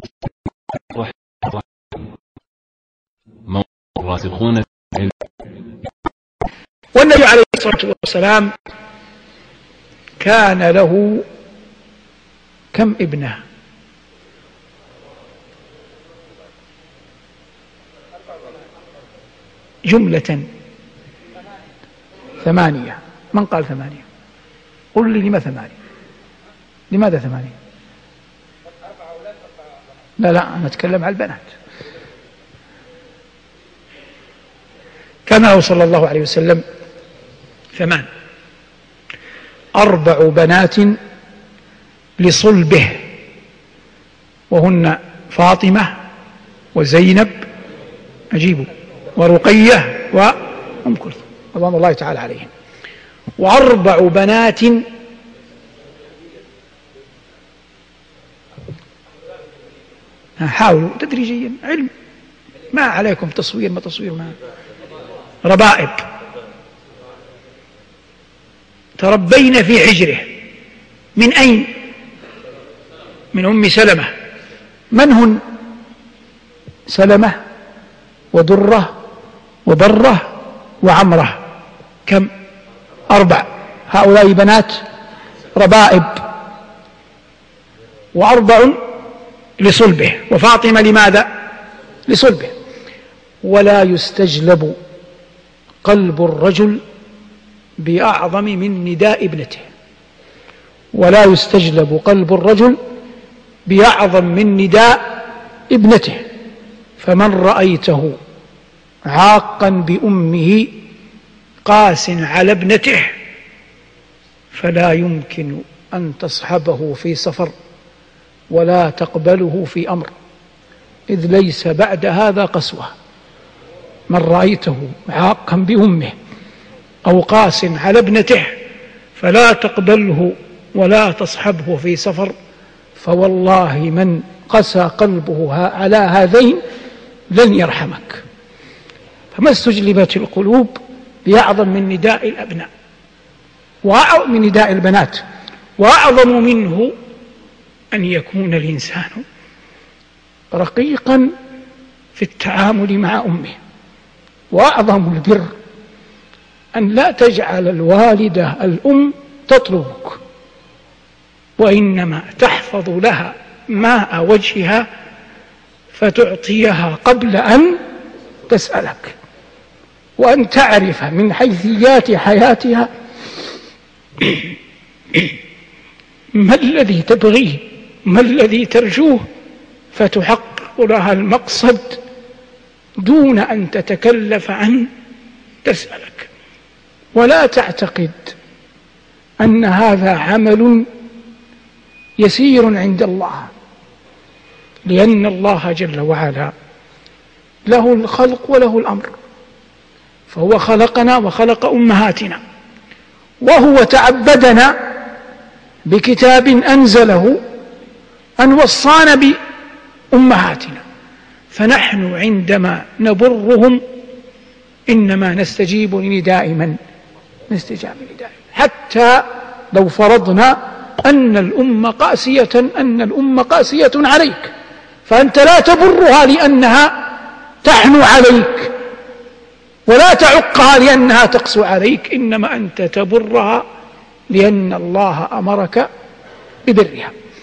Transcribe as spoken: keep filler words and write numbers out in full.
الراسخون. والنبي عليه الصلاة والسلام كان له كم ابنة؟ جملة ثمانية. من قال ثمانية؟ قل لي لما ثمانية؟ لماذا ثمانية؟ لا لا أنا أتكلم على البنات. كان له صلى الله عليه وسلم ثمان: أربع بنات لصلبه، وهن فاطمة وزينب، أجيبوا، ورقية وأم كلثوم رضوان الله تعالى عليهم. وأربع بنات حاولوا تدريجيا، علم، ما عليكم تصوير ما تصوير ما ربائب، تربين في حجره. من أين؟ من أم سلمة. من هن سلمة ودرة وبرة وعمرة؟ كم؟ أربع. هؤلاء بنات ربائب. وأربع لصلبه، وفاطمة لماذا؟ لصلبه. ولا يستجلب قلب الرجل بأعظم من نداء ابنته، ولا يستجلب قلب الرجل بأعظم من نداء ابنته. فمن رأيته عاقا بأمه قاس على ابنته فلا يمكن أن تصحبه في سفر ولا تقبله في أمر، إذ ليس بعد هذا قسوة. من رأيته عاقا بأمه أو قاس على ابنته فلا تقبله ولا تصحبه في سفر، فوالله من قسى قلبه على هذين لن يرحمك. فما استجلبت القلوب بأعظم من نداء الأبناء وأعظم من نداء البنات، وأعظم منه أن يكون الإنسان رقيقا في التعامل مع أمه. وأعظم البر أن لا تجعل الوالدة الأم تطلبك، وإنما تحفظ لها ماء وجهها فتعطيها قبل أن تسألك، وأن تعرف من حيثيات حياتها ما الذي تبغيه ما الذي ترجوه، فتحقق لها المقصد دون أن تتكلف أن تسألك. ولا تعتقد أن هذا عمل يسير عند الله، لأن الله جل وعلا له الخلق وله الأمر، فهو خلقنا وخلق أمهاتنا، وهو تعبدنا بكتاب أنزله أن وصانا بأمهاتنا، فنحن عندما نبرهم إنما نستجيب لنداء من؟ نستجاب لنداء. حتى لو فرضنا أن الأم قاسية أن الأم قاسية عليك، فأنت لا تبرها لأنها تحنو عليك ولا تعقها لأنها تقسو عليك، إنما أنت تبرها لأن الله أمرك ببرها.